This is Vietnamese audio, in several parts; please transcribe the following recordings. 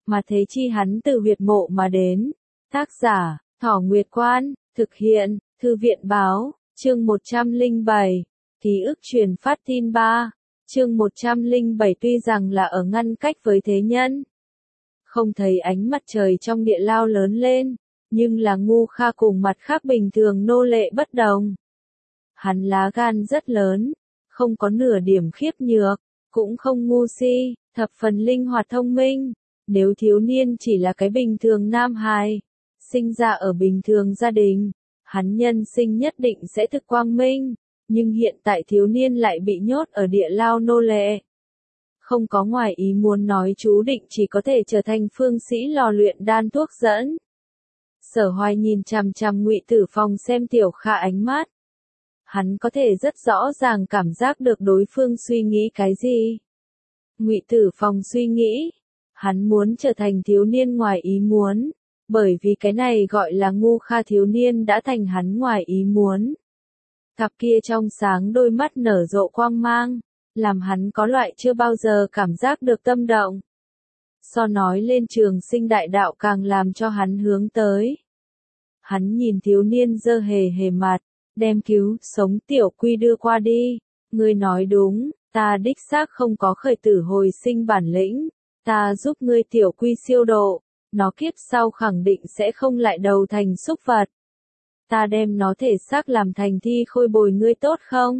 mà thế chi hắn từ huyệt mộ mà đến. Tác giả, Thỏ Nguyệt Quan, thực hiện, Thư viện Báo, chương 107, ký ức truyền phát tin 3, chương 107 tuy rằng là ở ngăn cách với thế nhân. Không thấy ánh mặt trời trong địa lao lớn lên, nhưng là Ngu Kha cùng mặt khác bình thường nô lệ bất đồng. Hắn lá gan rất lớn, không có nửa điểm khiếp nhược, cũng không ngu si, thập phần linh hoạt thông minh. Nếu thiếu niên chỉ là cái bình thường nam hài, sinh ra ở bình thường gia đình, hắn nhân sinh nhất định sẽ thực quang minh, nhưng hiện tại thiếu niên lại bị nhốt ở địa lao nô lệ. Không có ngoài ý muốn nói chú định chỉ có thể trở thành phương sĩ lò luyện đan thuốc dẫn. Sở Hoài nhìn chằm chằm Ngụy Tử Phong xem Tiểu Kha ánh mắt. Hắn có thể rất rõ ràng cảm giác được đối phương suy nghĩ cái gì. Ngụy Tử Phong suy nghĩ, hắn muốn trở thành thiếu niên ngoài ý muốn, bởi vì cái này gọi là Ngu Kha thiếu niên đã thành hắn ngoài ý muốn. Cặp kia trong sáng đôi mắt nở rộ quang mang, làm hắn có loại chưa bao giờ cảm giác được tâm động. So nói lên trường sinh đại đạo càng làm cho hắn hướng tới. Hắn nhìn thiếu niên dơ hề hề mặt, đem cứu sống Tiểu Quy đưa qua đi. Ngươi nói đúng, ta đích xác không có khởi tử hồi sinh bản lĩnh, ta giúp ngươi Tiểu Quy siêu độ, nó kiếp sau khẳng định sẽ không lại đầu thành súc vật. Ta đem nó thể xác làm thành thi khôi bồi ngươi tốt không?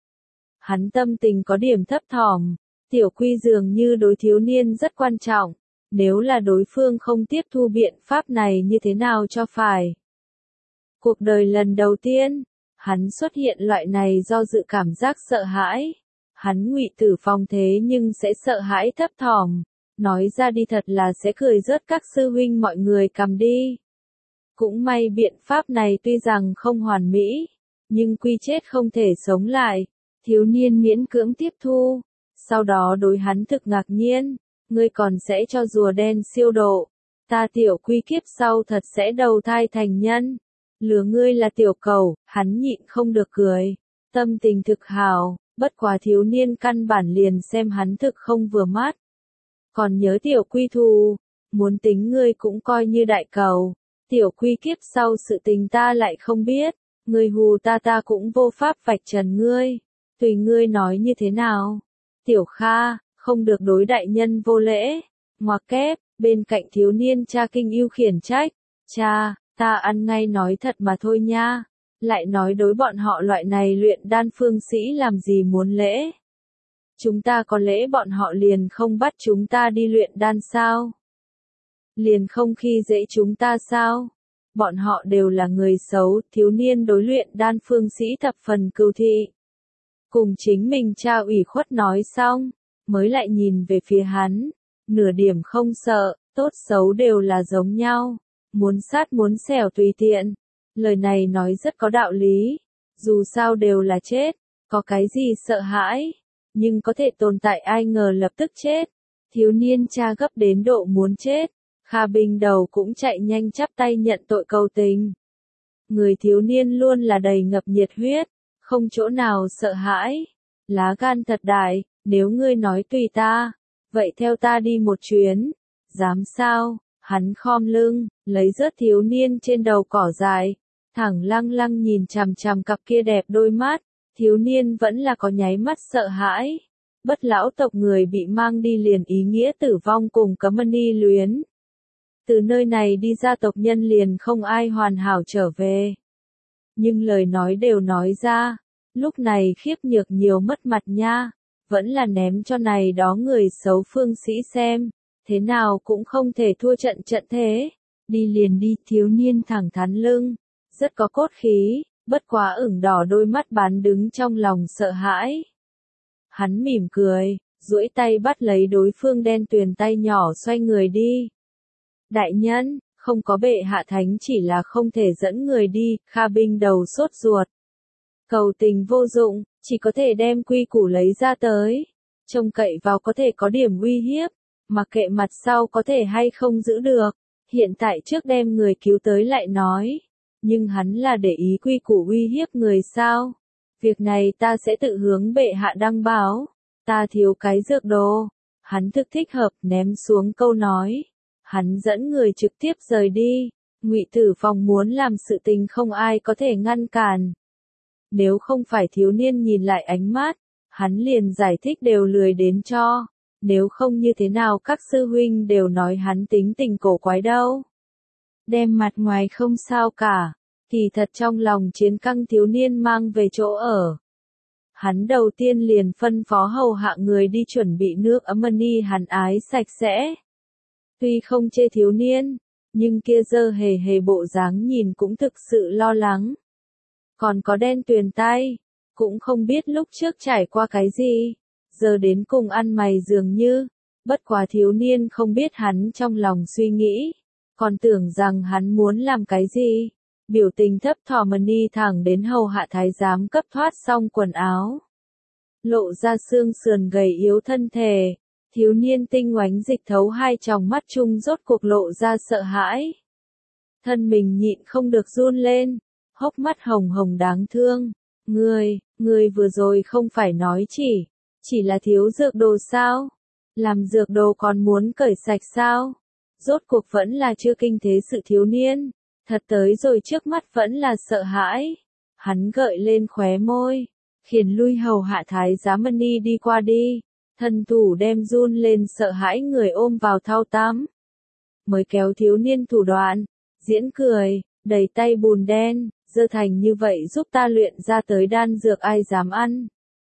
Hắn tâm tình có điểm thấp thỏm, Tiểu Quy dường như đối thiếu niên rất quan trọng, nếu là đối phương không tiếp thu biện pháp này như thế nào cho phải. Cuộc đời lần đầu tiên, hắn xuất hiện loại này do dự cảm giác sợ hãi. Hắn Ngụy Tử Phong thế nhưng sẽ sợ hãi thấp thỏm, nói ra đi thật là sẽ cười rớt các sư huynh mọi người cầm đi. Cũng may biện pháp này tuy rằng không hoàn mỹ, nhưng quy chết không thể sống lại, thiếu niên miễn cưỡng tiếp thu, sau đó đối hắn thực ngạc nhiên, ngươi còn sẽ cho rùa đen siêu độ, ta Tiểu Quy kiếp sau thật sẽ đầu thai thành nhân. Lừa ngươi là tiểu cầu, hắn nhịn không được cười, tâm tình thực hào, bất quá thiếu niên căn bản liền xem hắn thực không vừa mắt. Còn nhớ Tiểu Quy thù, muốn tính ngươi cũng coi như đại cầu, Tiểu Quy kiếp sau sự tình ta lại không biết, ngươi hù ta cũng vô pháp vạch trần ngươi, tùy ngươi nói như thế nào. Tiểu Kha, không được đối đại nhân vô lễ, ngoặc kép, bên cạnh thiếu niên cha kinh ưu khiển trách, cha. Ta ăn ngay nói thật mà thôi nha, lại nói đối bọn họ loại này luyện đan phương sĩ làm gì muốn lễ. Chúng ta có lễ bọn họ liền không bắt chúng ta đi luyện đan sao? Liền không khi dễ chúng ta sao? Bọn họ đều là người xấu, thiếu niên đối luyện đan phương sĩ thập phần cừu thị. Cùng chính mình cha ủy khuất nói xong, mới lại nhìn về phía hắn, nửa điểm không sợ, tốt xấu đều là giống nhau. Muốn sát muốn xẻo tùy tiện. Lời này nói rất có đạo lý. Dù sao đều là chết, có cái gì sợ hãi. Nhưng có thể tồn tại ai ngờ lập tức chết. Thiếu niên cha gấp đến độ muốn chết. Kha Bình đầu cũng chạy nhanh chắp tay nhận tội cầu tình. Người thiếu niên luôn là đầy ngập nhiệt huyết, không chỗ nào sợ hãi. Lá gan thật đại, nếu ngươi nói tùy ta, vậy theo ta đi một chuyến. Dám sao? Hắn khom lưng, lấy rớt thiếu niên trên đầu cỏ dại, thẳng lăng lăng nhìn chằm chằm cặp kia đẹp đôi mắt, thiếu niên vẫn là có nháy mắt sợ hãi. Bất lão tộc người bị mang đi liền ý nghĩa tử vong cùng cấm ni luyến. Từ nơi này đi ra tộc nhân liền không ai hoàn hảo trở về. Nhưng lời nói đều nói ra, lúc này khiếp nhược nhiều mất mặt nha, vẫn là ném cho này đó người xấu phương sĩ xem. Thế nào cũng không thể thua trận thế. Đi liền đi, thiếu niên thẳng thắn lưng, rất có cốt khí, bất quá ửng đỏ đôi mắt bán đứng trong lòng sợ hãi. Hắn mỉm cười, duỗi tay bắt lấy đối phương đen tuyền tay nhỏ xoay người đi. Đại nhân, không có bệ hạ thánh chỉ là không thể dẫn người đi, Kha Bình đầu sốt ruột. Cầu tình vô dụng, chỉ có thể đem quy củ lấy ra tới. Trông cậy vào có thể có điểm uy hiếp. Mặc kệ mặt sau có thể hay không giữ được, hiện tại trước đem người cứu tới lại nói, nhưng hắn là để ý quy củ uy hiếp người sao? Việc này ta sẽ tự hướng bệ hạ đăng báo, ta thiếu cái dược đồ. Hắn thực thích hợp ném xuống câu nói, Hắn dẫn người trực tiếp rời đi. Ngụy Tử Phong muốn làm sự tình không ai có thể ngăn cản. Nếu không phải thiếu niên nhìn lại ánh mắt, hắn liền giải thích đều lười đến cho. Nếu không như thế nào các sư huynh đều nói hắn tính tình cổ quái đâu. Đem mặt ngoài không sao cả, kỳ thật trong lòng chiến căng thiếu niên mang về chỗ ở. Hắn đầu tiên liền phân phó hầu hạ người đi chuẩn bị nước ấm ni hắn ái sạch sẽ. Tuy không chê thiếu niên, nhưng kia dơ hề hề bộ dáng nhìn cũng thực sự lo lắng. Còn có đen tuyền tay, cũng không biết lúc trước trải qua cái gì, giờ đến cùng ăn mày dường như, bất quá thiếu niên không biết hắn trong lòng suy nghĩ, còn tưởng rằng hắn muốn làm cái gì. Biểu tình thấp thỏm ni thẳng đến hầu hạ thái giám cấp thoát xong quần áo. Lộ ra xương sườn gầy yếu thân thể, thiếu niên tinh oánh dịch thấu hai tròng mắt chung rốt cuộc lộ ra sợ hãi. Thân mình nhịn không được run lên, hốc mắt hồng hồng đáng thương. Ngươi vừa rồi không phải nói chỉ là thiếu dược đồ sao? Làm dược đồ còn muốn cởi sạch sao? Rốt cuộc vẫn là chưa kinh thế sự thiếu niên, thật tới rồi trước mắt vẫn là sợ hãi. Hắn gợi lên khóe môi, khiển lui hầu hạ thái giám ni đi qua đi, thân thủ đem run lên sợ hãi người ôm vào thau tắm. Mới kéo thiếu niên thủ đoạn, diễn cười, đầy tay bùn đen, dơ thành như vậy giúp ta luyện ra tới đan dược ai dám ăn.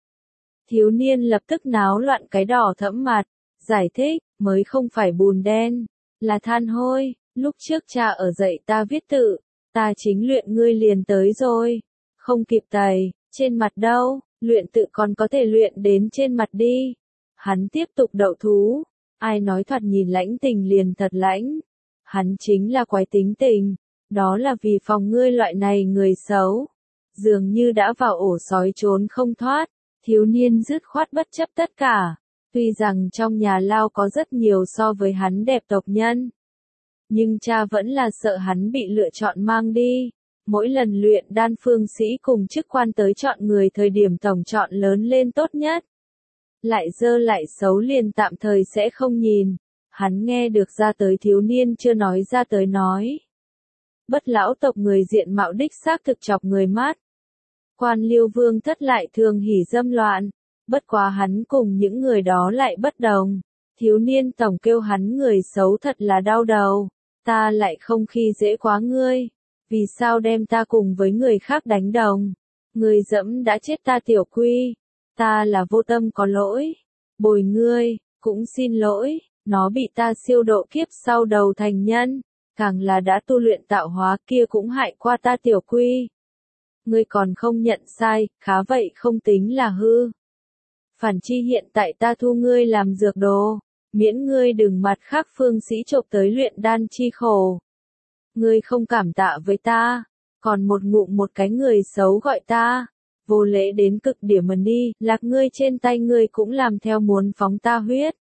Thiếu niên lập tức náo loạn cái đỏ thẫm mặt, giải thích, mới không phải bùn đen, là than hôi, lúc trước cha ở dạy ta viết tự, ta chính luyện ngươi liền tới rồi, không kịp tẩy, trên mặt đâu, luyện tự còn có thể luyện đến trên mặt đi. Hắn tiếp tục đậu thú, ai nói thoạt nhìn lãnh tình liền thật lãnh, hắn chính là quái tính tình, đó là vì phòng ngươi loại này người xấu, dường như đã vào ổ sói trốn không thoát. Thiếu niên dứt khoát bất chấp tất cả, tuy rằng trong nhà lao có rất nhiều so với hắn đẹp tộc nhân, nhưng cha vẫn là sợ hắn bị lựa chọn mang đi. Mỗi lần luyện đan phương sĩ cùng chức quan tới chọn người thời điểm tổng chọn lớn lên tốt nhất. Lại dơ lại xấu liền tạm thời sẽ không nhìn. Hắn nghe được ra tới thiếu niên chưa nói ra tới nói. Bất lão tộc người diện mạo đích xác thực chọc người mát. Quan Liêu Vương thất lại thường hỉ dâm loạn, bất quá hắn cùng những người đó lại bất đồng. Thiếu niên tổng kêu hắn người xấu thật là đau đầu, ta lại không khi dễ quá ngươi, vì sao đem ta cùng với người khác đánh đồng, ngươi dẫm đã chết ta tiểu quy, ta là vô tâm có lỗi, bồi ngươi, cũng xin lỗi, nó bị ta siêu độ kiếp sau đầu thành nhân, càng là đã tu luyện tạo hóa kia cũng hại qua ta tiểu quy. Ngươi còn không nhận sai, khá vậy không tính là hư. Phản chi hiện tại ta thu ngươi làm dược đồ, miễn ngươi đừng mặt khác phương sĩ chộp tới luyện đan chi khổ. Ngươi không cảm tạ với ta, còn một ngụm một cái người xấu gọi ta, vô lễ đến cực điểm mà đi, lạc ngươi trên tay ngươi cũng làm theo muốn phóng ta huyết.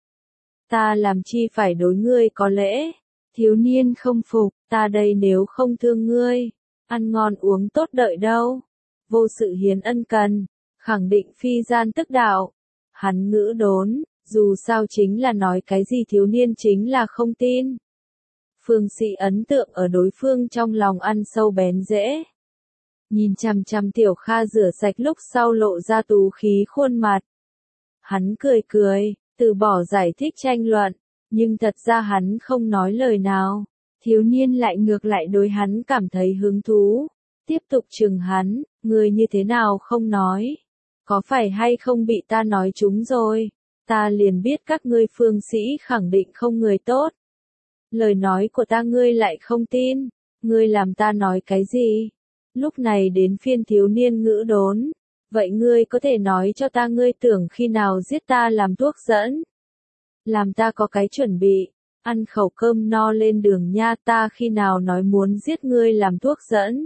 Ta làm chi phải đối ngươi có lễ, thiếu niên không phục, ta đây nếu không thương ngươi, ăn ngon uống tốt đợi đâu, vô sự hiến ân cần, khẳng định phi gian tức đạo. Hắn ngữ đốn, dù sao chính là nói cái gì thiếu niên chính là không tin. Phương sĩ ấn tượng ở đối phương trong lòng ăn sâu bén rễ. Nhìn chằm chằm Tiểu Kha rửa sạch lúc sau lộ ra tú khí khuôn mặt. Hắn cười cười, từ bỏ giải thích tranh luận, nhưng thật ra hắn không nói lời nào. Thiếu niên lại ngược lại đối hắn cảm thấy hứng thú. Tiếp tục chừng hắn, người như thế nào không nói. Có phải hay không bị ta nói trúng rồi, ta liền biết các ngươi phương sĩ khẳng định không người tốt. Lời nói của ta ngươi lại không tin, ngươi làm ta nói cái gì? Lúc này đến phiên thiếu niên ngữ đốn, vậy ngươi có thể nói cho ta ngươi tưởng khi nào giết ta làm thuốc dẫn? Làm ta có cái chuẩn bị, ăn khẩu cơm no lên đường nha, ta khi nào nói muốn giết ngươi làm thuốc dẫn?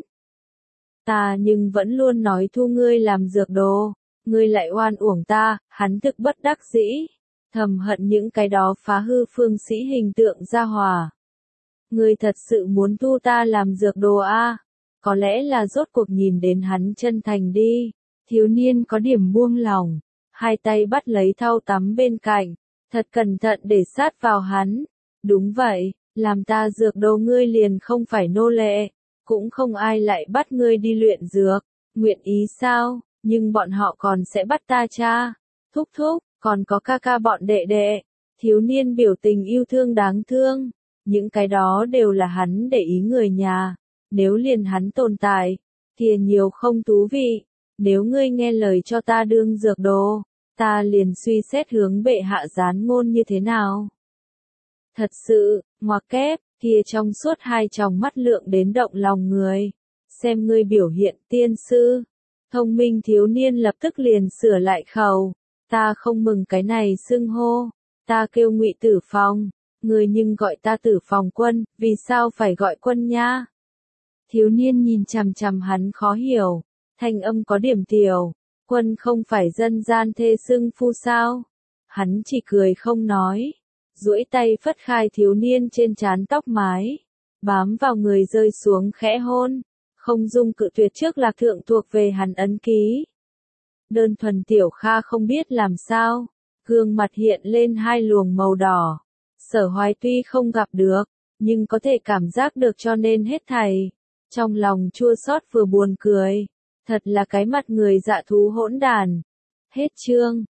Ta nhưng vẫn luôn nói thu ngươi làm dược đồ, ngươi lại oan uổng ta, hắn thực bất đắc dĩ, thầm hận những cái đó phá hư phương sĩ hình tượng gia hòa. Ngươi thật sự muốn thu ta làm dược đồ a? Có lẽ là rốt cuộc nhìn đến hắn chân thành đi, thiếu niên có điểm buông lòng, hai tay bắt lấy thau tắm bên cạnh, thật cẩn thận để sát vào hắn. Đúng vậy, Làm ta dược đồ ngươi liền không phải nô lệ, cũng không ai lại bắt ngươi đi luyện dược, nguyện ý sao, nhưng bọn họ còn sẽ bắt ta cha, thúc thúc, còn có ca ca bọn đệ đệ. Thiếu niên biểu tình yêu thương đáng thương, những cái đó đều là hắn để ý người nhà, nếu liền hắn tồn tại, thì nhiều không thú vị, nếu ngươi nghe lời cho ta đương dược đồ, ta liền suy xét hướng bệ hạ gián ngôn như thế nào. Thật sự, ngoặc kép, kia trong suốt hai tròng mắt lượng đến động lòng người, xem ngươi biểu hiện tiên sư. Thông minh thiếu niên lập tức liền sửa lại khẩu, ta không mừng cái này xưng hô, ta kêu Ngụy Tử Phong, người nhưng gọi ta Tử Phong quân, vì sao phải gọi quân nha? Thiếu niên nhìn chằm chằm hắn khó hiểu, thanh âm có điểm tiểu, quân không phải dân gian thê xưng phu sao? Hắn chỉ cười không nói, duỗi tay phất khai thiếu niên trên trán tóc mái, bám vào người rơi xuống khẽ hôn, không dung cự tuyệt trước lạc thượng thuộc về hắn ấn ký. Đơn thuần tiểu Kha không biết làm sao, gương mặt hiện lên hai luồng màu đỏ. Sở Hoài tuy không gặp được, nhưng có thể cảm giác được cho nên hết thảy. Trong lòng chua xót vừa buồn cười, thật là cái mặt người dạ thú hỗn đàn. Hết chương.